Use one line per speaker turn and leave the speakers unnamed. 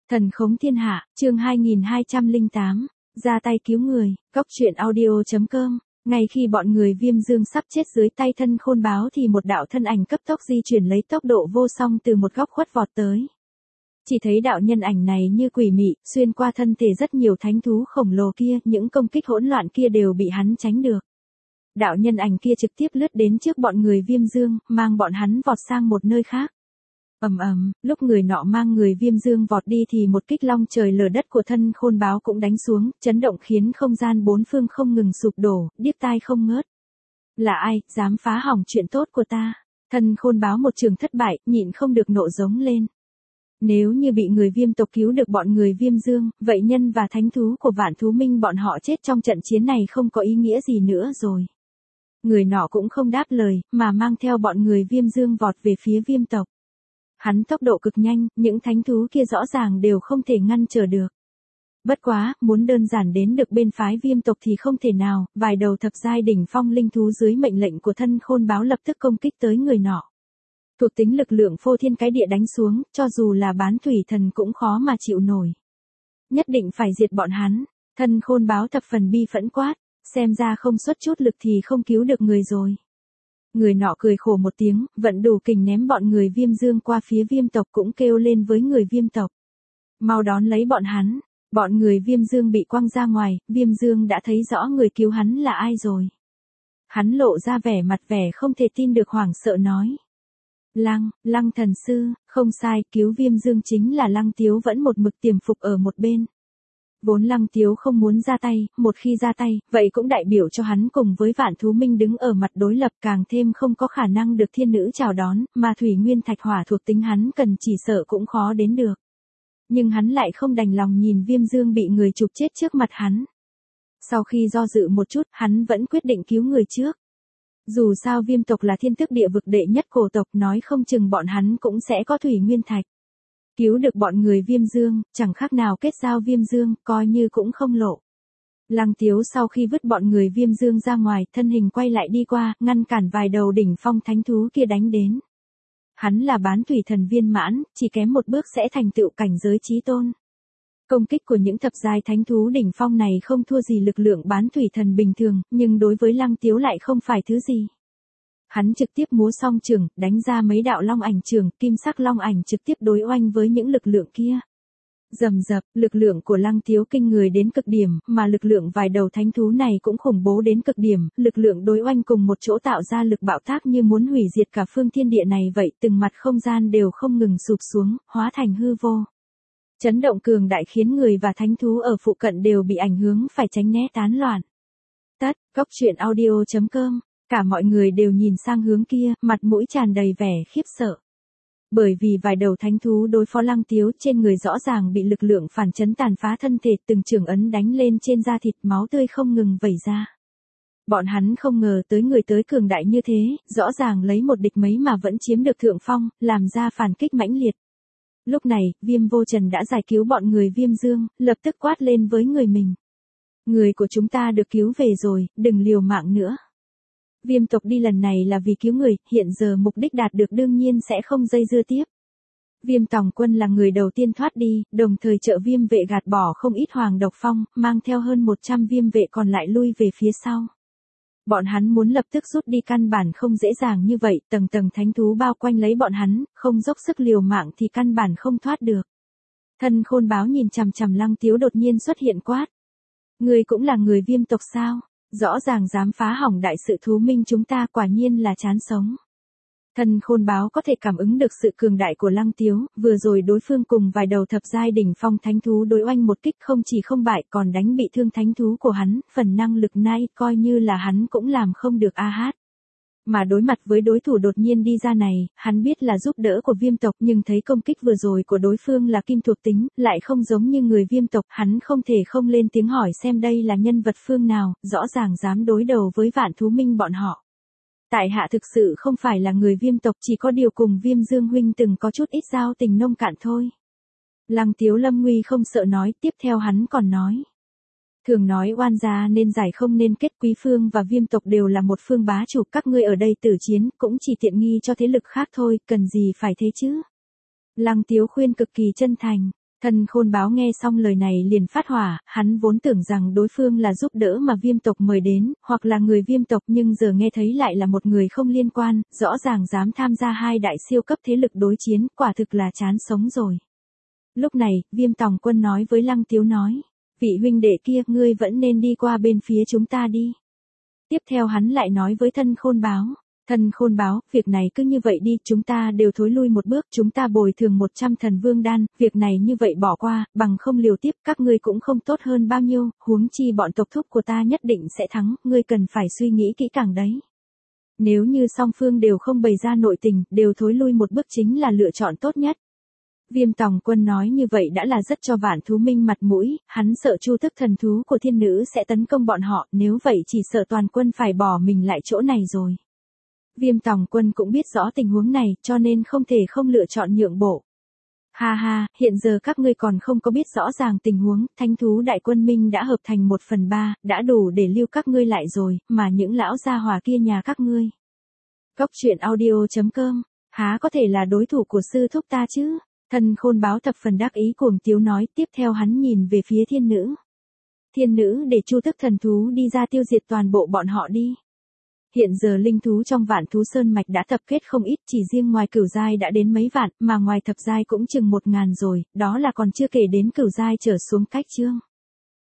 Thần khống thiên hạ, chương 2208, ra tay cứu người, góc truyện audio.com. Ngay khi bọn người Viêm Dương sắp chết dưới tay Thân Khôn Báo thì một đạo thân ảnh cấp tốc di chuyển lấy tốc độ vô song từ một góc khuất vọt tới. Chỉ thấy đạo nhân ảnh này như quỷ mị, xuyên qua thân thể rất nhiều thánh thú khổng lồ kia, những công kích hỗn loạn kia đều bị hắn tránh được. Đạo nhân ảnh kia trực tiếp lướt đến trước bọn người Viêm Dương, mang bọn hắn vọt sang một nơi khác. Ầm ầm, lúc người nọ mang người Viêm Dương vọt đi thì một kích long trời lở đất của Thân Khôn Báo cũng đánh xuống, chấn động khiến không gian bốn phương không ngừng sụp đổ, điếc tai không ngớt. Là ai, dám phá hỏng chuyện tốt của ta? Thân Khôn Báo một trường thất bại, nhịn không được nộ giống lên. Nếu như bị người Viêm tộc cứu được bọn người Viêm Dương, vậy nhân và thánh thú của Vạn Thú Minh bọn họ chết trong trận chiến này không có ý nghĩa gì nữa rồi. Người nọ cũng không đáp lời, mà mang theo bọn người Viêm Dương vọt về phía Viêm tộc. Hắn tốc độ cực nhanh, những thánh thú kia rõ ràng đều không thể ngăn trở được. Bất quá, muốn đơn giản đến được bên phái Viêm tộc thì không thể nào, vài đầu thập giai đỉnh phong linh thú dưới mệnh lệnh của Thân Khôn Báo lập tức công kích tới người nọ. Thuộc tính lực lượng phô thiên cái địa đánh xuống, cho dù là bán thủy thần cũng khó mà chịu nổi. Nhất định phải diệt bọn hắn. Thân Khôn Báo thập phần bi phẫn quát, xem ra không xuất chút lực thì không cứu được người rồi. Người nọ cười khổ một tiếng, vận đủ kình ném bọn người Viêm Dương qua phía Viêm tộc, cũng kêu lên với người Viêm tộc. Mau đón lấy bọn hắn. Bọn người Viêm Dương bị quăng ra ngoài, Viêm Dương đã thấy rõ người cứu hắn là ai rồi. Hắn lộ ra vẻ không thể tin được, hoảng sợ nói. Lăng thần sư, không sai, cứu Viêm Dương chính là Lăng Tiếu vẫn một mực tiềm phục ở một bên. Vốn Lăng Tiếu không muốn ra tay, một khi ra tay, vậy cũng đại biểu cho hắn cùng với Vạn Thú Minh đứng ở mặt đối lập, càng thêm không có khả năng được thiên nữ chào đón, mà thủy nguyên thạch hỏa thuộc tính hắn cần chỉ sợ cũng khó đến được. Nhưng hắn lại không đành lòng nhìn Viêm Dương bị người chụp chết trước mặt hắn. Sau khi do dự một chút, hắn vẫn quyết định cứu người trước. Dù sao Viêm tộc là thiên tước địa vực đệ nhất cổ tộc, nói không chừng bọn hắn cũng sẽ có thủy nguyên thạch. Cứu được bọn người Viêm Dương, chẳng khác nào kết giao Viêm Dương, coi như cũng không lộ. Lăng Tiếu sau khi vứt bọn người Viêm Dương ra ngoài, thân hình quay lại đi qua, ngăn cản vài đầu đỉnh phong thánh thú kia đánh đến. Hắn là bán thủy thần viên mãn, chỉ kém một bước sẽ thành tựu cảnh giới chí tôn. Công kích của những thập giai thánh thú đỉnh phong này không thua gì lực lượng bán thủy thần bình thường, nhưng đối với Lăng Tiếu lại không phải thứ gì. Hắn trực tiếp múa song trường, đánh ra mấy đạo long ảnh trường, kim sắc long ảnh trực tiếp đối oanh với những lực lượng kia. Rầm rập, lực lượng của Lăng Tiếu kinh người đến cực điểm, mà lực lượng vài đầu thánh thú này cũng khủng bố đến cực điểm, lực lượng đối oanh cùng một chỗ tạo ra lực bạo tác như muốn hủy diệt cả phương thiên địa này vậy, từng mặt không gian đều không ngừng sụp xuống, hóa thành hư vô. Chấn động cường đại khiến người và thánh thú ở phụ cận đều bị ảnh hưởng phải tránh né tán loạn. Góc truyện audio.com. Cả mọi người đều nhìn sang hướng kia, mặt mũi tràn đầy vẻ khiếp sợ. Bởi vì vài đầu thánh thú đối phó Lăng Tiếu, trên người rõ ràng bị lực lượng phản chấn tàn phá thân thể, từng trường ấn đánh lên trên da thịt, máu tươi không ngừng vẩy ra. Bọn hắn không ngờ tới người tới cường đại như thế, rõ ràng lấy một địch mấy mà vẫn chiếm được thượng phong, làm ra phản kích mãnh liệt. Lúc này, Viêm Vô Trần đã giải cứu bọn người Viêm Dương, lập tức quát lên với người mình. Người của chúng ta được cứu về rồi, đừng liều mạng nữa. Viêm tộc đi lần này là vì cứu người, hiện giờ mục đích đạt được đương nhiên sẽ không dây dưa tiếp. Viêm Tòng Quân là người đầu tiên thoát đi, đồng thời trợ Viêm vệ gạt bỏ không ít hoàng độc phong, mang theo hơn 100 viêm vệ còn lại lui về phía sau. Bọn hắn muốn lập tức rút đi căn bản không dễ dàng như vậy, tầng tầng thánh thú bao quanh lấy bọn hắn, không dốc sức liều mạng thì căn bản không thoát được. Thân Khôn Báo nhìn chằm chằm Lăng Tiếu đột nhiên xuất hiện quát. Ngươi cũng là người Viêm tộc sao? Rõ ràng dám phá hỏng đại sự thú minh chúng ta, quả nhiên là chán sống. Thân Khôn Báo có thể cảm ứng được sự cường đại của Lăng Tiếu, vừa rồi đối phương cùng vài đầu thập giai đỉnh phong thánh thú đối oanh một kích không chỉ không bại còn đánh bị thương thánh thú của hắn, phần năng lực này coi như là hắn cũng làm không được a hát. Mà đối mặt với đối thủ đột nhiên đi ra này, hắn biết là giúp đỡ của Viêm tộc, nhưng thấy công kích vừa rồi của đối phương là kim thuộc tính, lại không giống như người Viêm tộc, hắn không thể không lên tiếng hỏi xem đây là nhân vật phương nào, rõ ràng dám đối đầu với Vạn Thú Minh bọn họ. Tại hạ thực sự không phải là người Viêm tộc, chỉ có điều cùng Viêm Dương huynh từng có chút ít giao tình nông cạn thôi. Lăng Tiếu lâm nguy không sợ nói, tiếp theo hắn còn nói. Thường nói oan gia nên giải không nên kết, Quý Phương và Viêm tộc đều là một phương bá chủ, các ngươi ở đây tử chiến cũng chỉ tiện nghi cho thế lực khác thôi, cần gì phải thế chứ. Lăng Tiếu khuyên cực kỳ chân thành. Thân khôn báo nghe xong lời này liền phát hỏa, hắn vốn tưởng rằng đối phương là giúp đỡ mà viêm tộc mời đến, hoặc là người viêm tộc nhưng giờ nghe thấy lại là một người không liên quan, rõ ràng dám tham gia hai đại siêu cấp thế lực đối chiến, quả thực là chán sống rồi. Lúc này, Viêm Tòng Quân nói với Lăng Tiếu nói, vị huynh đệ kia, ngươi vẫn nên đi qua bên phía chúng ta đi. Tiếp theo hắn lại nói với thân khôn báo, thân khôn báo, việc này cứ như vậy đi, chúng ta đều thối lui một bước, chúng ta bồi thường 100 thần vương đan, việc này như vậy bỏ qua, bằng không liều tiếp, các ngươi cũng không tốt hơn bao nhiêu, huống chi bọn tộc thúc của ta nhất định sẽ thắng, ngươi cần phải suy nghĩ kỹ càng đấy. Nếu như song phương đều không bày ra nội tình, đều thối lui một bước chính là lựa chọn tốt nhất. Viêm Tòng Quân nói như vậy đã là rất cho Vạn Thú Minh mặt mũi, hắn sợ Chu Tức thần thú của thiên nữ sẽ tấn công bọn họ, nếu vậy chỉ sợ toàn quân phải bỏ mình lại chỗ này rồi. Viêm Tòng Quân cũng biết rõ tình huống này, cho nên không thể không lựa chọn nhượng bộ. Ha ha, hiện giờ các ngươi còn không có biết rõ ràng tình huống, Thánh thú đại quân Minh đã hợp thành 1/3, đã đủ để lưu các ngươi lại rồi, mà những lão gia hỏa kia nhà các ngươi. Cốc truyện audio.com, há có thể là đối thủ của sư thúc ta chứ? Thân khôn báo thập phần đắc ý cuồng tiếu nói, tiếp theo hắn nhìn về phía thiên nữ. Thiên nữ để Chu Tức thần thú đi ra tiêu diệt toàn bộ bọn họ đi. Hiện giờ linh thú trong Vạn Thú Sơn Mạch đã tập kết không ít, chỉ riêng ngoài cửu giai đã đến mấy vạn, mà ngoài thập giai cũng chừng 1000 rồi, đó là còn chưa kể đến cửu giai trở xuống cách chương.